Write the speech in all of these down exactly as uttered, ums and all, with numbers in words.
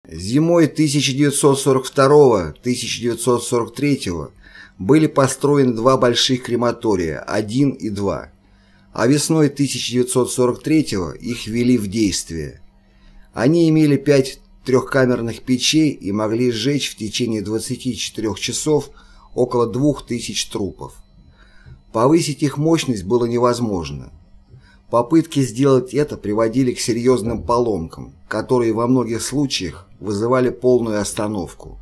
Зимой тысяча девятьсот сорок второго — тысяча девятьсот сорок третьего были построены два больших крематория один и два, а весной тысяча девятьсот сорок третьего их ввели в действие. Они имели пять трехкамерных печей и могли сжечь в течение двадцати четырёх часов около двух тысяч трупов. Повысить их мощность было невозможно. Попытки сделать это приводили к серьезным поломкам, которые во многих случаях вызывали полную остановку.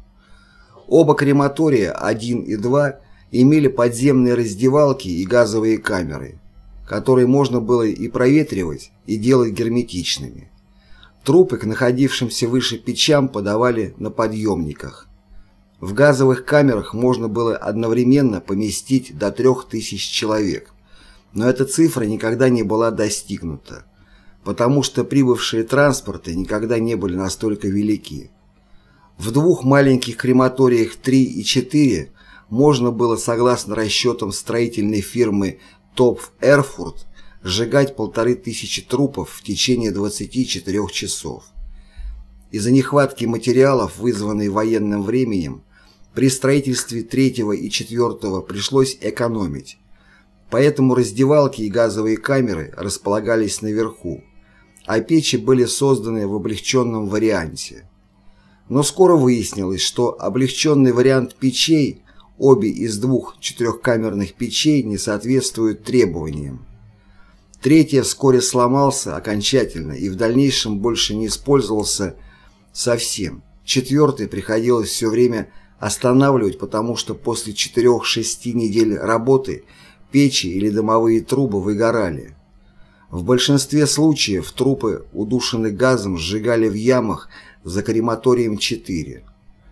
Оба крематория один и два имели подземные раздевалки и газовые камеры, которые можно было и проветривать, и делать герметичными. Трупы к находившимся выше печам подавали на подъемниках. В газовых камерах можно было одновременно поместить до трех тысяч человек, но эта цифра никогда не была достигнута, потому что прибывшие транспорты никогда не были настолько велики. В двух маленьких крематориях три и четыре можно было, согласно расчетам строительной фирмы Топф Эрфурт, сжигать полторы тысячи трупов в течение двадцати четырёх часов. Из-за нехватки материалов, вызванной военным временем, при строительстве третьего и четвертого пришлось экономить. Поэтому раздевалки и газовые камеры располагались наверху, а печи были созданы в облегченном варианте. Но скоро выяснилось, что облегченный вариант печей, обе из двух четырехкамерных печей, не соответствуют требованиям. Третий вскоре сломался окончательно и в дальнейшем больше не использовался совсем. Четвертый приходилось все время останавливать, потому что после четырёх-шести недель работы печи или дымовые трубы выгорали. В большинстве случаев трупы, удушенных газом, сжигали в ямах за крематорием четыре.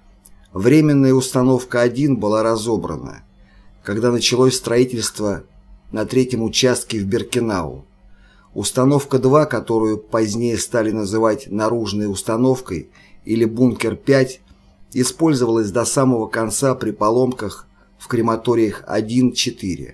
Временная установка один была разобрана, когда началось строительство на третьем участке в Биркенау. Установка два, которую позднее стали называть наружной установкой или бункер пять, использовалась до самого конца при поломках в крематориях один-четыре.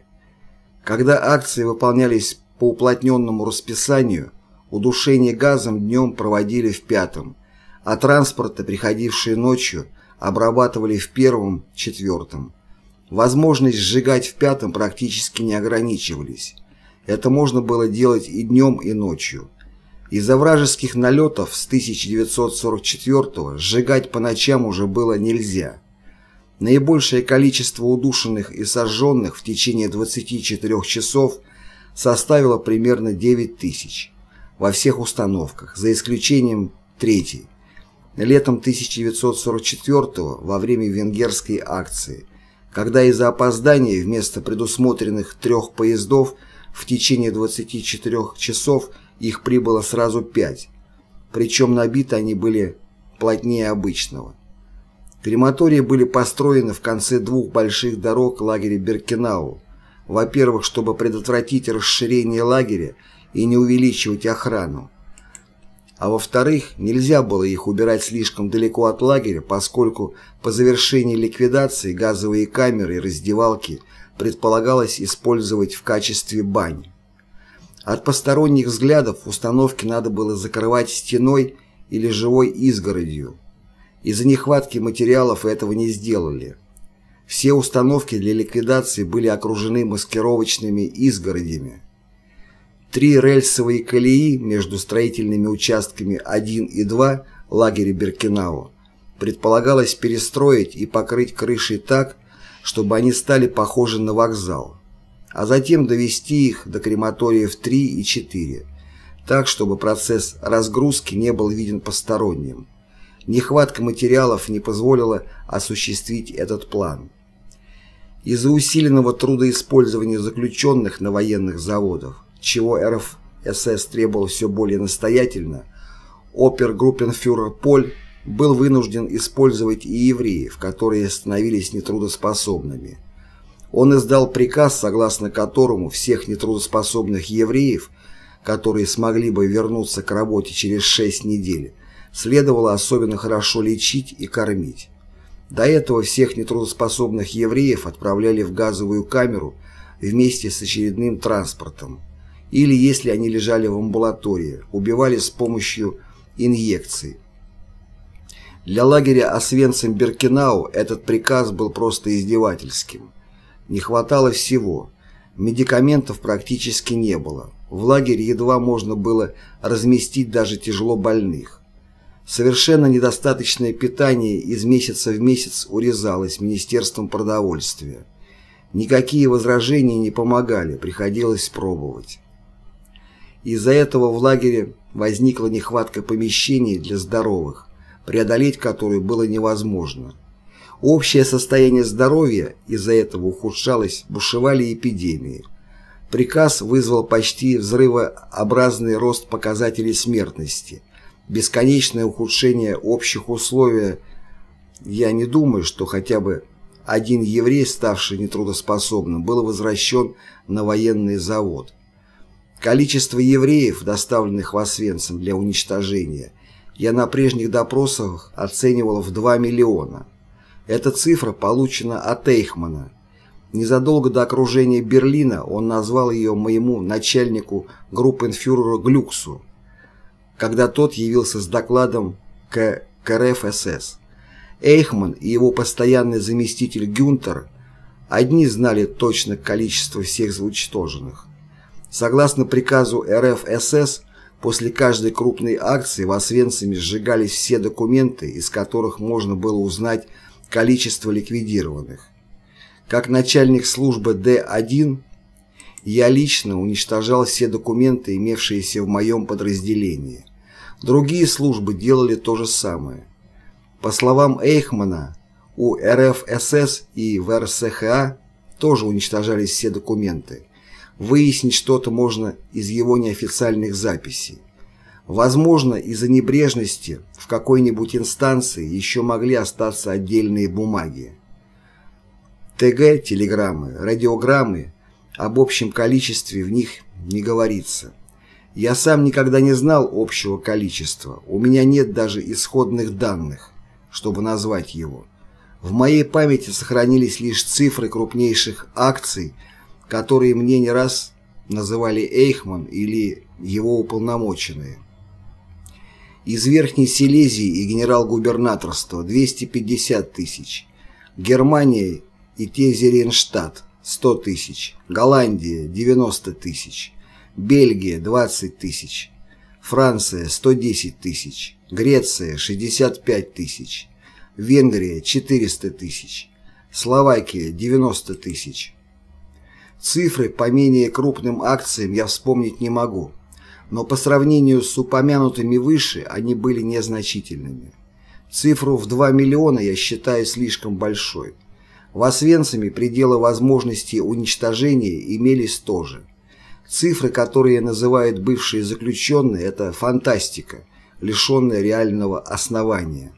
Когда акции выполнялись по уплотненному расписанию, удушение газом днем проводили в пятом, а транспорты, приходившие ночью, обрабатывали в первом-четвертом. Возможность сжигать в пятом практически не ограничивались. Это можно было делать и днем, и ночью. Из-за вражеских налетов с тысяча девятьсот сорок четвёртого сжигать по ночам уже было нельзя. Наибольшее количество удушенных и сожженных в течение двадцати четырёх часов составило примерно девять тысяч во всех установках, за исключением третьей. Летом тысяча девятьсот сорок четвёртого, во время венгерской акции, когда из-за опоздания вместо предусмотренных трех поездов в течение двадцати четырёх часов их прибыло сразу пять, причем набиты они были плотнее обычного. Крематории были построены в конце двух больших дорог лагеря Биркенау, во-первых, чтобы предотвратить расширение лагеря и не увеличивать охрану, а во-вторых, нельзя было их убирать слишком далеко от лагеря, поскольку по завершении ликвидации газовые камеры и раздевалки предполагалось использовать в качестве бань. От посторонних взглядов установки надо было закрывать стеной или живой изгородью. Из-за нехватки материалов этого не сделали. Все установки для ликвидации были окружены маскировочными изгородями. Три рельсовые колеи между строительными участками один и два лагеря Биркенау предполагалось перестроить и покрыть крышей так, чтобы они стали похожи на вокзал, а затем довести их до крематориев три и четыре, так, чтобы процесс разгрузки не был виден посторонним. Нехватка материалов не позволила осуществить этот план. Из-за усиленного трудоиспользования заключенных на военных заводах, чего эр эф эс эс требовал все более настоятельно, опергруппенфюрер Поль был вынужден использовать и евреев, которые становились нетрудоспособными. Он издал приказ, согласно которому всех нетрудоспособных евреев, которые смогли бы вернуться к работе через шесть недель, следовало особенно хорошо лечить и кормить. До этого всех нетрудоспособных евреев отправляли в газовую камеру вместе с очередным транспортом, или, если они лежали в амбулатории, убивали с помощью инъекций. Для лагеря Освенцим-Биркенау этот приказ был просто издевательским. Не хватало всего. Медикаментов практически не было. В лагере едва можно было разместить даже тяжело больных. Совершенно недостаточное питание из месяца в месяц урезалось Министерством продовольствия. Никакие возражения не помогали, приходилось пробовать. Из-за этого в лагере возникла нехватка помещений для здоровых, преодолеть которую было невозможно. Общее состояние здоровья из-за этого ухудшалось, бушевали эпидемии. Приказ вызвал почти взрывообразный рост показателей смертности, бесконечное ухудшение общих условий. Я не думаю, что хотя бы один еврей, ставший нетрудоспособным, был возвращен на военный завод. Количество евреев, доставленных в Освенцим для уничтожения, я на прежних допросах оценивал в два миллиона. Эта цифра получена от Эйхмана. Незадолго до окружения Берлина он назвал ее моему начальнику группенфюреру Глюксу, когда тот явился с докладом к КРФ-СС. Эйхман и его постоянный заместитель Гюнтер одни знали точно количество всех уничтоженных. Согласно приказу РФ-СС, после каждой крупной акции в Освенциме сжигались все документы, из которых можно было узнать количество ликвидированных. Как начальник службы Д один я лично уничтожал все документы, имевшиеся в моем подразделении. Другие службы делали то же самое. По словам Эйхмана, у РФ-СС и в РСХА тоже уничтожались все документы. Выяснить что-то можно из его неофициальных записей. Возможно, из-за небрежности в какой-нибудь инстанции еще могли остаться отдельные бумаги. ТГ, телеграммы, радиограммы, об общем количестве в них не говорится. Я сам никогда не знал общего количества, у меня нет даже исходных данных, чтобы назвать его. В моей памяти сохранились лишь цифры крупнейших акций, которые мне не раз называли Эйхман или его уполномоченные. Из Верхней Силезии и генерал-губернаторства двести пятьдесят тысяч, Германия и Тезеренштадт сто тысяч, Голландия девяносто тысяч, Бельгия двадцать тысяч, Франция сто десять тысяч, Греция шестьдесят пять тысяч, Венгрия четыреста тысяч, Словакия девяносто тысяч. Цифры по менее крупным акциям я вспомнить не могу, но по сравнению с упомянутыми выше они были незначительными. Цифру в два миллиона я считаю слишком большой. В Освенциме пределы возможностей уничтожения имелись тоже. Цифры, которые называют бывшие заключенные, это фантастика, лишенная реального основания.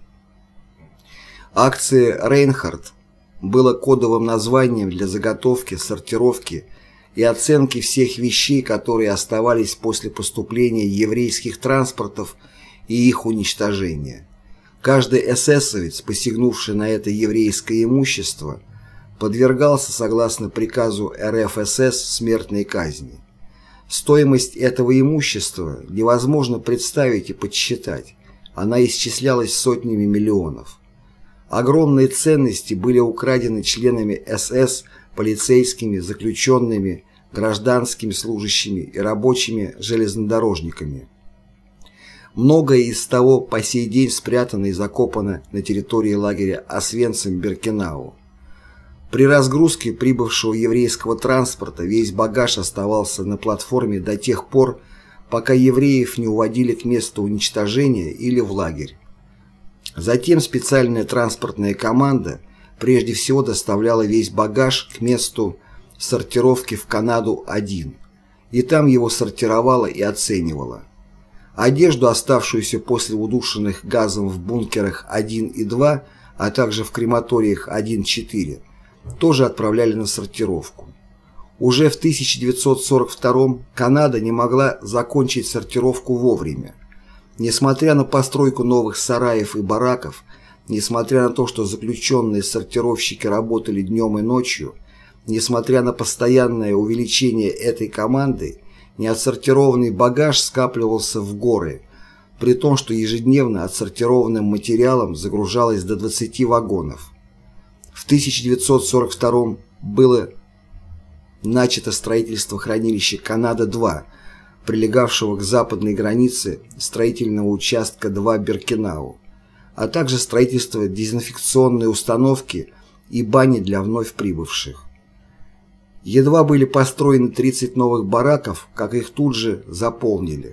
Акция «Рейнхард» было кодовым названием для заготовки, сортировки и оценки всех вещей, которые оставались после поступления еврейских транспортов и их уничтожения. Каждый эсэсовец, посягнувший на это еврейское имущество, подвергался, согласно приказу РФ-СС, смертной казни. Стоимость этого имущества невозможно представить и подсчитать, она исчислялась сотнями миллионов. Огромные ценности были украдены членами СС, полицейскими, заключенными, гражданскими служащими и рабочими железнодорожниками. Многое из того по сей день спрятано и закопано на территории лагеря Освенцим-Биркенау. При разгрузке прибывшего еврейского транспорта весь багаж оставался на платформе до тех пор, пока евреев не уводили к месту уничтожения или в лагерь. Затем специальная транспортная команда прежде всего доставляла весь багаж к месту сортировки в Канаду один, и там его сортировала и оценивала. Одежду, оставшуюся после удушенных газом в бункерах один и два, а также в крематориях один-четыре, тоже отправляли на сортировку. Уже в тысяча девятьсот сорок втором Канада не могла закончить сортировку вовремя. Несмотря на постройку новых сараев и бараков, несмотря на то, что заключенные сортировщики работали днем и ночью, несмотря на постоянное увеличение этой команды, неотсортированный багаж скапливался в горы, при том, что ежедневно отсортированным материалом загружалось до двадцати вагонов. В тысяча девятьсот сорок втором было начато строительство хранилища Канада-два, прилегавшего к западной границе строительного участка два Биркенау, а также строительство дезинфекционной установки и бани для вновь прибывших. Едва были построены тридцать новых бараков, как их тут же заполнили.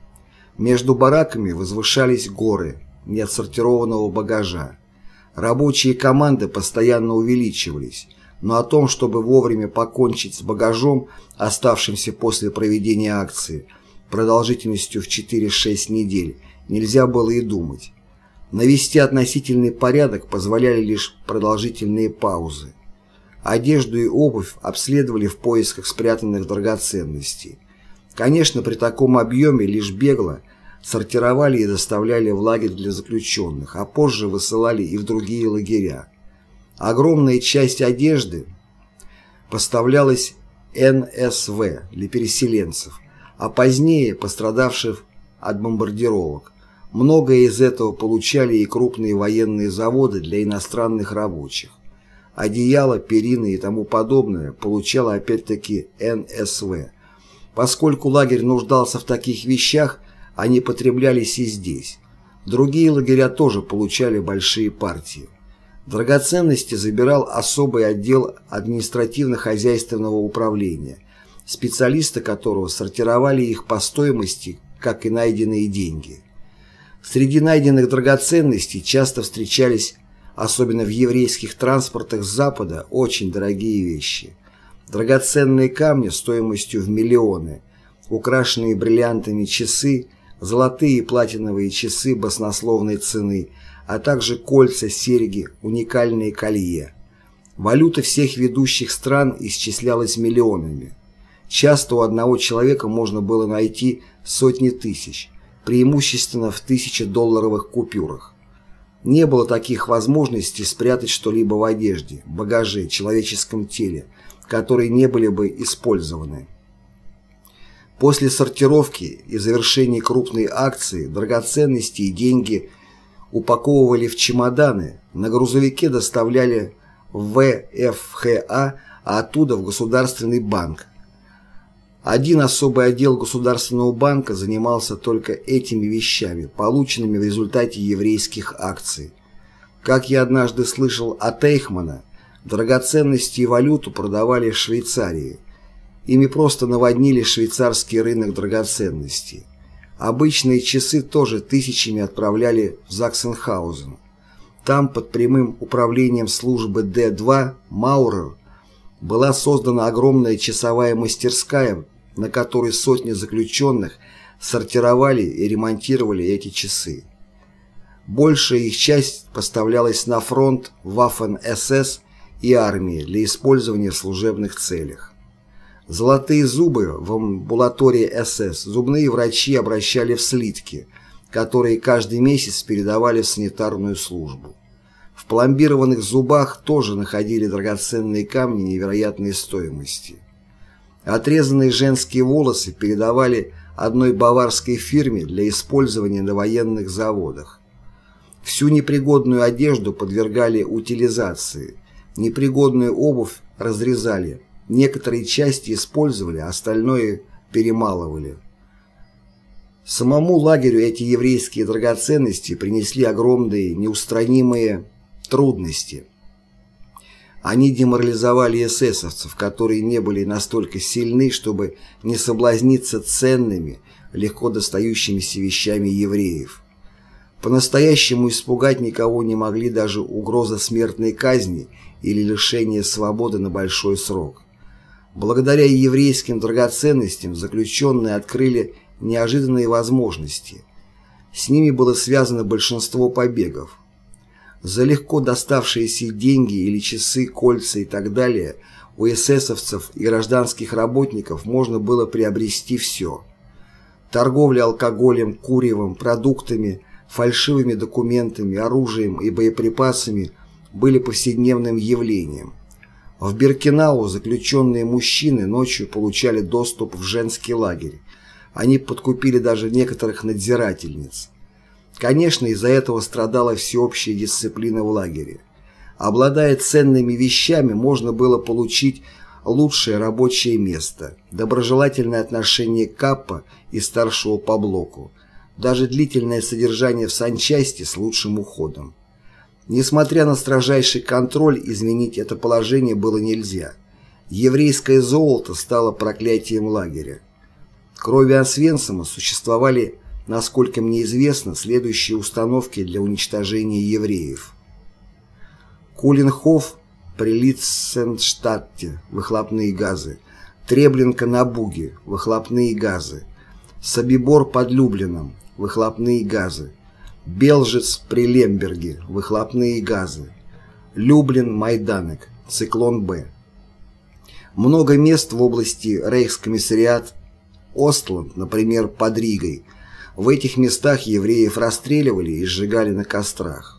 Между бараками возвышались горы неотсортированного багажа. Рабочие команды постоянно увеличивались, но о том, чтобы вовремя покончить с багажом, оставшимся после проведения акции, продолжительностью в четыре-шесть недель, нельзя было и думать. Навести относительный порядок позволяли лишь продолжительные паузы. Одежду и обувь обследовали в поисках спрятанных драгоценностей. Конечно, при таком объеме лишь бегло сортировали и доставляли в лагерь для заключенных, а позже высылали и в другие лагеря. Огромная часть одежды поставлялась эн эс вэ для переселенцев, а позднее пострадавших от бомбардировок. Многое из этого получали и крупные военные заводы для иностранных рабочих. Одеяло, перины и тому подобное получало опять-таки эн эс вэ. Поскольку лагерь нуждался в таких вещах, они потреблялись и здесь. Другие лагеря тоже получали большие партии. Драгоценности забирал особый отдел административно-хозяйственного управления, специалисты которого сортировали их по стоимости, как и найденные деньги. Среди найденных драгоценностей часто встречались, особенно в еврейских транспортах с Запада, очень дорогие вещи. Драгоценные камни стоимостью в миллионы, украшенные бриллиантами часы, золотые и платиновые часы баснословной цены, а также кольца, серьги, уникальные колье. Валюта всех ведущих стран исчислялась миллионами. Часто у одного человека можно было найти сотни тысяч, преимущественно в тысячедолларовых купюрах. Не было таких возможностей спрятать что-либо в одежде, багаже, человеческом теле, которые не были бы использованы. После сортировки и завершения крупной акции драгоценности и деньги упаковывали в чемоданы, на грузовике доставляли в вэ эф ха, а оттуда в Государственный банк. Один особый отдел Государственного банка занимался только этими вещами, полученными в результате еврейских акций. Как я однажды слышал от Эйхмана, драгоценности и валюту продавали в Швейцарии. Ими просто наводнили швейцарский рынок драгоценностей. Обычные часы тоже тысячами отправляли в Заксенхаузен. Там под прямым управлением службы дэ два Маурер была создана огромная часовая мастерская, на которой сотни заключенных сортировали и ремонтировали эти часы. Большая их часть поставлялась на фронт, Waffen-эс эс и армии для использования в служебных целях. Золотые зубы в амбулатории эс эс зубные врачи обращали в слитки, которые каждый месяц передавали в санитарную службу. В пломбированных зубах тоже находили драгоценные камни невероятной стоимости. Отрезанные женские волосы передавали одной баварской фирме для использования на военных заводах. Всю непригодную одежду подвергали утилизации, непригодную обувь разрезали, некоторые части использовали, а остальное перемалывали. Самому лагерю эти еврейские драгоценности принесли огромные неустранимые трудности. Они деморализовали эсэсовцев, которые не были настолько сильны, чтобы не соблазниться ценными, легко достающимися вещами евреев. По-настоящему испугать никого не могли даже угроза смертной казни или лишения свободы на большой срок. Благодаря еврейским драгоценностям заключенные открыли неожиданные возможности. С ними было связано большинство побегов. За легко доставшиеся деньги или часы, кольца и так далее у эсэсовцев и гражданских работников можно было приобрести все. Торговля алкоголем, куревом, продуктами, фальшивыми документами, оружием и боеприпасами были повседневным явлением. В Биркенау заключенные мужчины ночью получали доступ в женский лагерь, Они подкупили даже некоторых надзирательниц. Конечно, из-за этого страдала всеобщая дисциплина в лагере. Обладая ценными вещами, можно было получить лучшее рабочее место, доброжелательное отношение каппа и старшего по блоку, даже длительное содержание в санчасти с лучшим уходом. Несмотря на строжайший контроль, изменить это положение было нельзя. Еврейское золото стало проклятием лагеря. В крови Освенцима существовали, насколько мне известно, следующие установки для уничтожения евреев. Кулинхоф при Литценштадте – выхлопные газы, Треблинка на Буге – выхлопные газы, Собибор под Люблином – выхлопные газы, Белжец при Лемберге – выхлопные газы, Люблин, Майданек, циклон Б. Много мест в области Рейхскомиссариат Остланд, например, под Ригой. В этих местах евреев расстреливали и сжигали на кострах.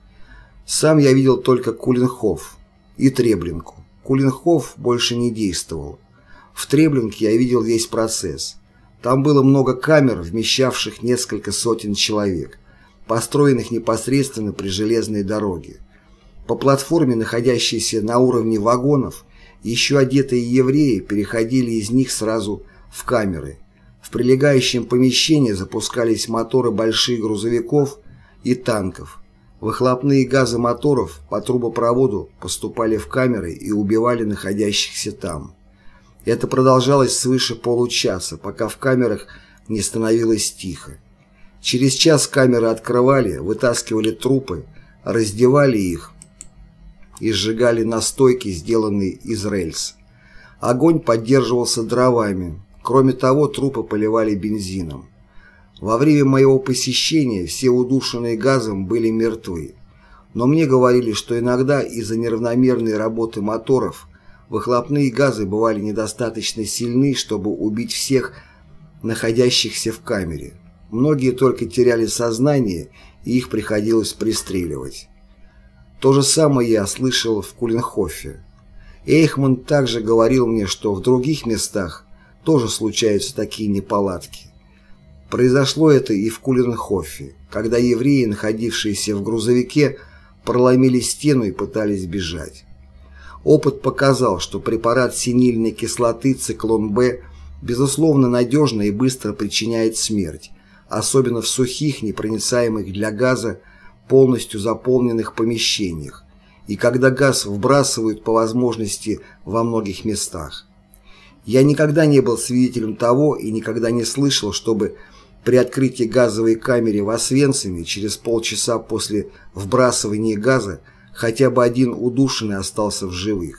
Сам я видел только Кулинхоф и Треблинку. Кулинхоф больше не действовал. В Треблинке я видел весь процесс. Там было много камер, вмещавших несколько сотен человек, построенных непосредственно при железной дороге. По платформе, находящейся на уровне вагонов, еще одетые евреи переходили из них сразу в камеры. В прилегающем помещении запускались моторы больших грузовиков и танков. Выхлопные газы моторов по трубопроводу поступали в камеры и убивали находящихся там. Это продолжалось свыше получаса, пока в камерах не становилось тихо. Через час камеры открывали, вытаскивали трупы, раздевали их и сжигали на стойке, сделанной из рельс. Огонь поддерживался дровами. Кроме того, трупы поливали бензином. Во время моего посещения все удушенные газом были мертвы. Но мне говорили, что иногда из-за неравномерной работы моторов выхлопные газы бывали недостаточно сильны, чтобы убить всех находящихся в камере. Многие только теряли сознание, и их приходилось пристреливать. То же самое я слышал в Кулинхофе. Эйхман также говорил мне, что в других местах тоже случаются такие неполадки. Произошло это и в Кулинхофе, когда евреи, находившиеся в грузовике, проломили стену и пытались бежать. Опыт показал, что препарат синильной кислоты циклон Б безусловно надежно и быстро причиняет смерть, особенно в сухих, непроницаемых для газа, полностью заполненных помещениях, и когда газ вбрасывают по возможности во многих местах. Я никогда не был свидетелем того и никогда не слышал, чтобы при открытии газовой камеры в Освенциме через полчаса после вбрасывания газа хотя бы один удушенный остался в живых.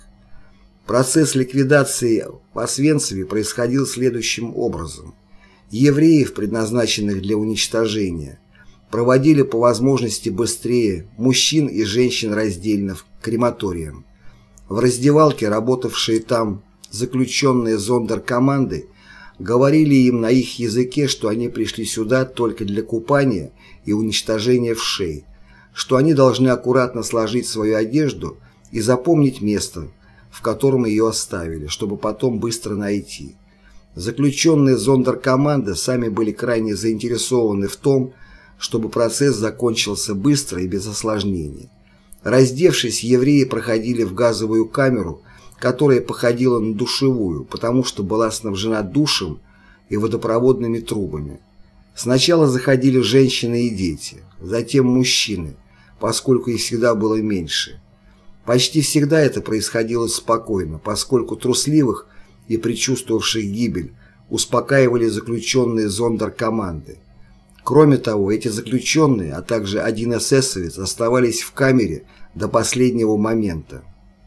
Процесс ликвидации в Освенциме происходил следующим образом. Евреев, предназначенных для уничтожения, проводили по возможности быстрее, мужчин и женщин раздельно в крематориям. В раздевалке, работавшие там заключенные зондеркоманды, говорили им на их языке, что они пришли сюда только для купания и уничтожения вшей, что они должны аккуратно сложить свою одежду и запомнить место, в котором ее оставили, чтобы потом быстро найти. Заключенные зондеркоманды сами были крайне заинтересованы в том, чтобы процесс закончился быстро и без осложнений. Раздевшись, евреи проходили в газовую камеру, которая походила на душевую, потому что была снабжена душем и водопроводными трубами. Сначала заходили женщины и дети, затем мужчины, поскольку их всегда было меньше. Почти всегда это происходило спокойно, поскольку трусливых и предчувствовавших гибель успокаивали заключенные зондеркоманды. Кроме того, эти заключенные, а также один эсэсовец оставались в камере до последнего момента.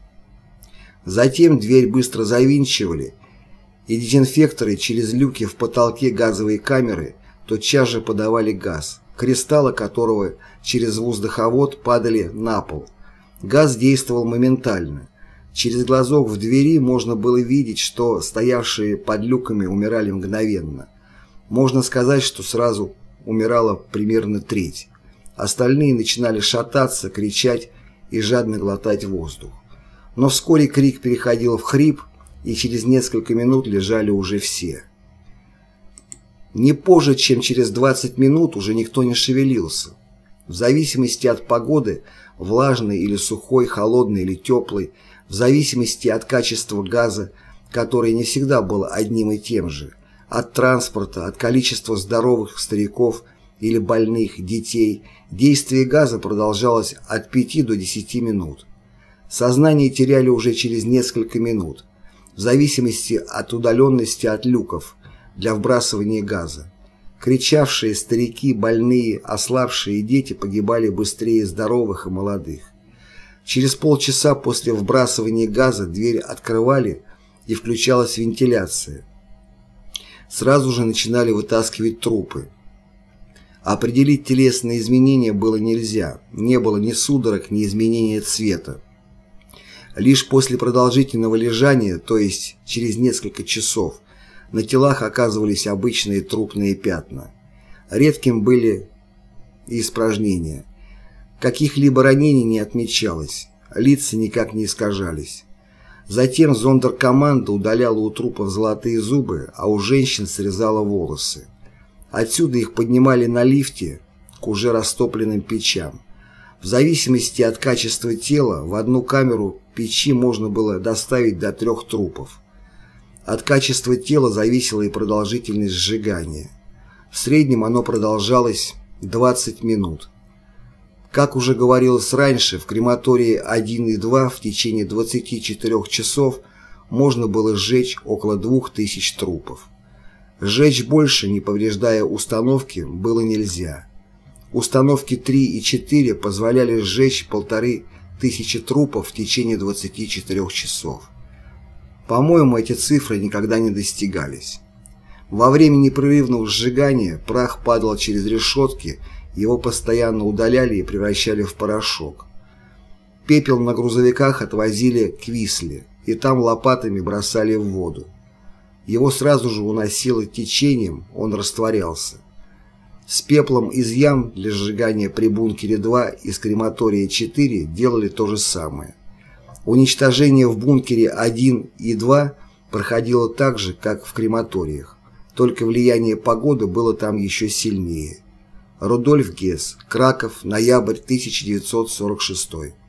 Затем дверь быстро завинчивали, и дезинфекторы через люки в потолке газовой камеры тотчас же подавали газ, кристаллы которого через воздуховод падали на пол. Газ действовал моментально. Через глазок в двери можно было видеть, что стоявшие под люками умирали мгновенно. Можно сказать, что сразу умирала примерно треть. Остальные начинали шататься, кричать и жадно глотать воздух. Но вскоре крик переходил в хрип, и через несколько минут лежали уже все. Не позже, чем через двадцать минут, уже никто не шевелился. В зависимости от погоды, влажной или сухой, холодной или теплой, в зависимости от качества газа, которое не всегда было одним и тем же, от транспорта, от количества здоровых стариков или больных, детей, действие газа продолжалось от пяти до десяти минут. Сознание теряли уже через несколько минут, в зависимости от удаленности от люков для вбрасывания газа. Кричавшие старики, больные, ослабшие дети погибали быстрее здоровых и молодых. Через полчаса после вбрасывания газа дверь открывали и включалась вентиляция. Сразу же начинали вытаскивать трупы. Определить телесные изменения было нельзя, не было ни судорог, ни изменения цвета. Лишь после продолжительного лежания, то есть через несколько часов, на телах оказывались обычные трупные пятна. Редким были и испражнения. Каких-либо ранений не отмечалось, лица никак не искажались. Затем зондеркоманда удаляла у трупов золотые зубы, а у женщин срезала волосы. Отсюда их поднимали на лифте к уже растопленным печам. В зависимости от качества тела в одну камеру печи можно было доставить до трех трупов. От качества тела зависела и продолжительность сжигания. В среднем оно продолжалось двадцать минут. Как уже говорилось раньше, в крематории один и два в течение двадцати четырёх часов можно было сжечь около двух тысяч трупов. Сжечь больше, не повреждая установки, было нельзя. Установки три и четыре позволяли сжечь полторы тысячи трупов в течение двадцати четырёх часов. По-моему, эти цифры никогда не достигались. Во время непрерывного сжигания прах падал через решетки, его постоянно удаляли и превращали в порошок. Пепел на грузовиках отвозили к Висле, и там лопатами бросали в воду. Его сразу же уносило течением, он растворялся. С пеплом из ям для сжигания при бункере два из крематория четыре делали то же самое. Уничтожение в бункере один и два проходило так же, как в крематориях, только влияние погоды было там еще сильнее. Рудольф Гесс, Краков, ноябрь тысяча девятьсот сорок шестой.